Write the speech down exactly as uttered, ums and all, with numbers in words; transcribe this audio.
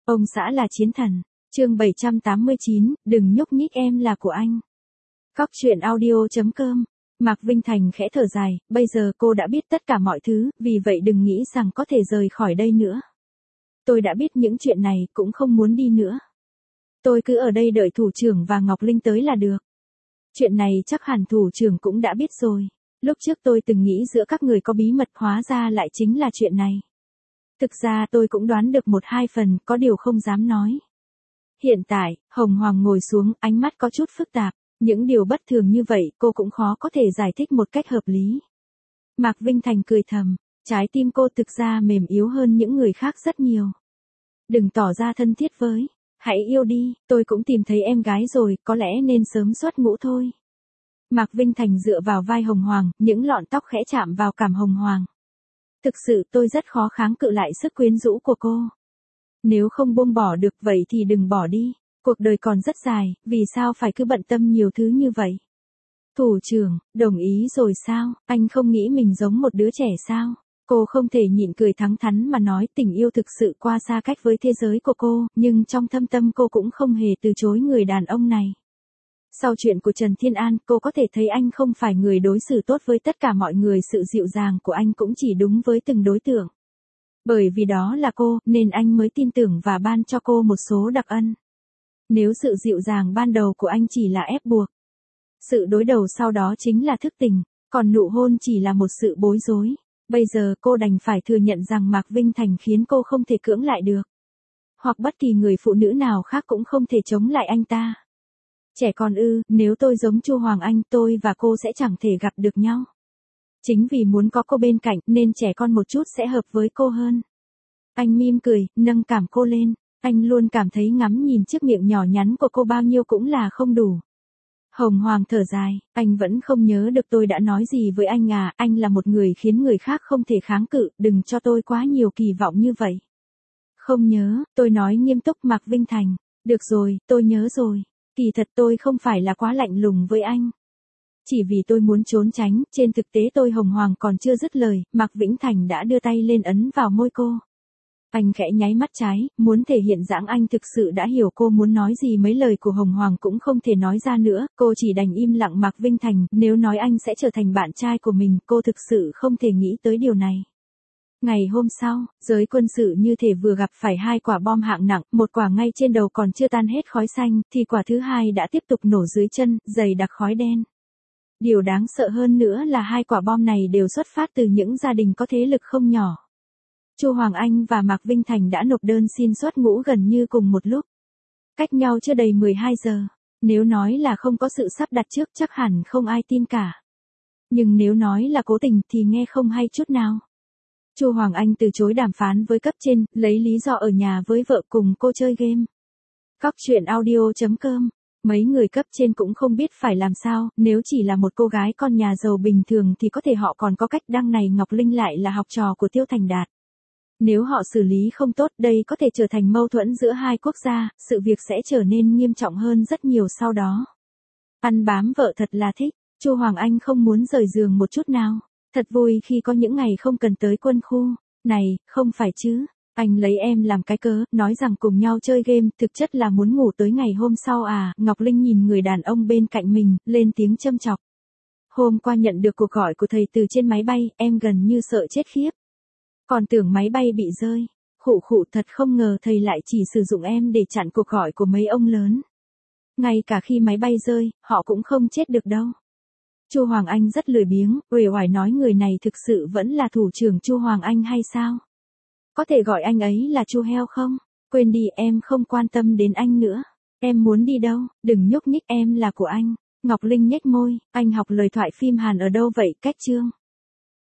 Ông xã là chiến thần. Chương bảy trăm tám mươi chín, đừng nhúc nhích em là của anh. Cóc truyện audio chấm com. Mạc Vinh Thành khẽ thở dài, bây giờ cô đã biết tất cả mọi thứ, vì vậy đừng nghĩ rằng có thể rời khỏi đây nữa. Tôi đã biết những chuyện này, cũng không muốn đi nữa. Tôi cứ ở đây đợi thủ trưởng và Ngọc Linh tới là được. Chuyện này chắc hẳn thủ trưởng cũng đã biết rồi. Lúc trước tôi từng nghĩ giữa các người có bí mật, hóa ra lại chính là chuyện này. Thực ra tôi cũng đoán được một hai phần, có điều không dám nói. Hiện tại, Hồng Hoàng ngồi xuống, ánh mắt có chút phức tạp. Những điều bất thường như vậy, cô cũng khó có thể giải thích một cách hợp lý. Mạc Vinh Thành cười thầm, trái tim cô thực ra mềm yếu hơn những người khác rất nhiều. Đừng tỏ ra thân thiết với, hãy yêu đi, tôi cũng tìm thấy em gái rồi, có lẽ nên sớm xuất ngũ thôi. Mạc Vinh Thành dựa vào vai Hồng Hoàng, những lọn tóc khẽ chạm vào cằm Hồng Hoàng. Thực sự tôi rất khó kháng cự lại sức quyến rũ của cô. Nếu không buông bỏ được vậy thì đừng bỏ đi. Cuộc đời còn rất dài, vì sao phải cứ bận tâm nhiều thứ như vậy? Thủ trưởng, đồng ý rồi sao? Anh không nghĩ mình giống một đứa trẻ sao? Cô không thể nhịn cười thẳng thắn mà nói tình yêu thực sự qua xa cách với thế giới của cô, nhưng trong thâm tâm cô cũng không hề từ chối người đàn ông này. Sau chuyện của Trần Thiên An, cô có thể thấy anh không phải người đối xử tốt với tất cả mọi người, sự dịu dàng của anh cũng chỉ đúng với từng đối tượng. Bởi vì đó là cô, nên anh mới tin tưởng và ban cho cô một số đặc ân. Nếu sự dịu dàng ban đầu của anh chỉ là ép buộc, sự đối đầu sau đó chính là thức tình, còn nụ hôn chỉ là một sự bối rối, bây giờ cô đành phải thừa nhận rằng Mạc Vinh Thành khiến cô không thể cưỡng lại được. Hoặc bất kỳ người phụ nữ nào khác cũng không thể chống lại anh ta. Trẻ con ư, nếu tôi giống Chu Hoàng Anh, tôi và cô sẽ chẳng thể gặp được nhau. Chính vì muốn có cô bên cạnh, nên trẻ con một chút sẽ hợp với cô hơn. Anh mỉm cười, nâng cằm cô lên. Anh luôn cảm thấy ngắm nhìn chiếc miệng nhỏ nhắn của cô bao nhiêu cũng là không đủ. Hồng Hoàng thở dài, anh vẫn không nhớ được tôi đã nói gì với anh à, anh là một người khiến người khác không thể kháng cự, đừng cho tôi quá nhiều kỳ vọng như vậy. Không nhớ, tôi nói nghiêm túc. Mạc Vinh Thành, được rồi, tôi nhớ rồi. Kỳ thật tôi không phải là quá lạnh lùng với anh. Chỉ vì tôi muốn trốn tránh, trên thực tế tôi. Hồng Hoàng còn chưa dứt lời, Mạc Vĩnh Thành đã đưa tay lên ấn vào môi cô. Anh khẽ nháy mắt trái, muốn thể hiện rằng anh thực sự đã hiểu cô muốn nói gì. Mấy lời của Hồng Hoàng cũng không thể nói ra nữa, cô chỉ đành im lặng. Mạc Vinh Thành, nếu nói anh sẽ trở thành bạn trai của mình, cô thực sự không thể nghĩ tới điều này. Ngày hôm sau, giới quân sự như thể vừa gặp phải hai quả bom hạng nặng, một quả ngay trên đầu còn chưa tan hết khói xanh, thì quả thứ hai đã tiếp tục nổ dưới chân, dày đặc khói đen. Điều đáng sợ hơn nữa là hai quả bom này đều xuất phát từ những gia đình có thế lực không nhỏ. Chu Hoàng Anh và Mạc Vinh Thành đã nộp đơn xin xuất ngũ gần như cùng một lúc. Cách nhau chưa đầy mười hai giờ. Nếu nói là không có sự sắp đặt trước chắc hẳn không ai tin cả. Nhưng nếu nói là cố tình thì nghe không hay chút nào. Chu Hoàng Anh từ chối đàm phán với cấp trên, lấy lý do ở nhà với vợ cùng cô chơi game. Cóc truyện audio chấm com. Mấy người cấp trên cũng không biết phải làm sao, nếu chỉ là một cô gái con nhà giàu bình thường thì có thể họ còn có cách. Đăng này Ngọc Linh lại là học trò của Tiêu Thành Đạt. Nếu họ xử lý không tốt, đây có thể trở thành mâu thuẫn giữa hai quốc gia, sự việc sẽ trở nên nghiêm trọng hơn rất nhiều sau đó. Ăn bám vợ thật là thích, Chu Hoàng Anh không muốn rời giường một chút nào. Thật vui khi có những ngày không cần tới quân khu. Này, không phải chứ, anh lấy em làm cái cớ, nói rằng cùng nhau chơi game, thực chất là muốn ngủ tới ngày hôm sau à. Ngọc Linh nhìn người đàn ông bên cạnh mình, lên tiếng châm chọc. Hôm qua nhận được cuộc gọi của thầy từ trên máy bay, em gần như sợ chết khiếp. Còn tưởng máy bay bị rơi. Khụ khụ, thật không ngờ thầy lại chỉ sử dụng em để chặn cuộc gọi của mấy ông lớn. Ngay cả khi máy bay rơi, họ cũng không chết được đâu. Chu Hoàng Anh rất lười biếng, uể oải nói người này thực sự vẫn là thủ trưởng Chu Hoàng Anh hay sao? Có thể gọi anh ấy là Chu Heo không? Quên đi, em không quan tâm đến anh nữa. Em muốn đi đâu, đừng nhúc nhích, em là của anh. Ngọc Linh nhếch môi, anh học lời thoại phim Hàn ở đâu vậy? Cách chương.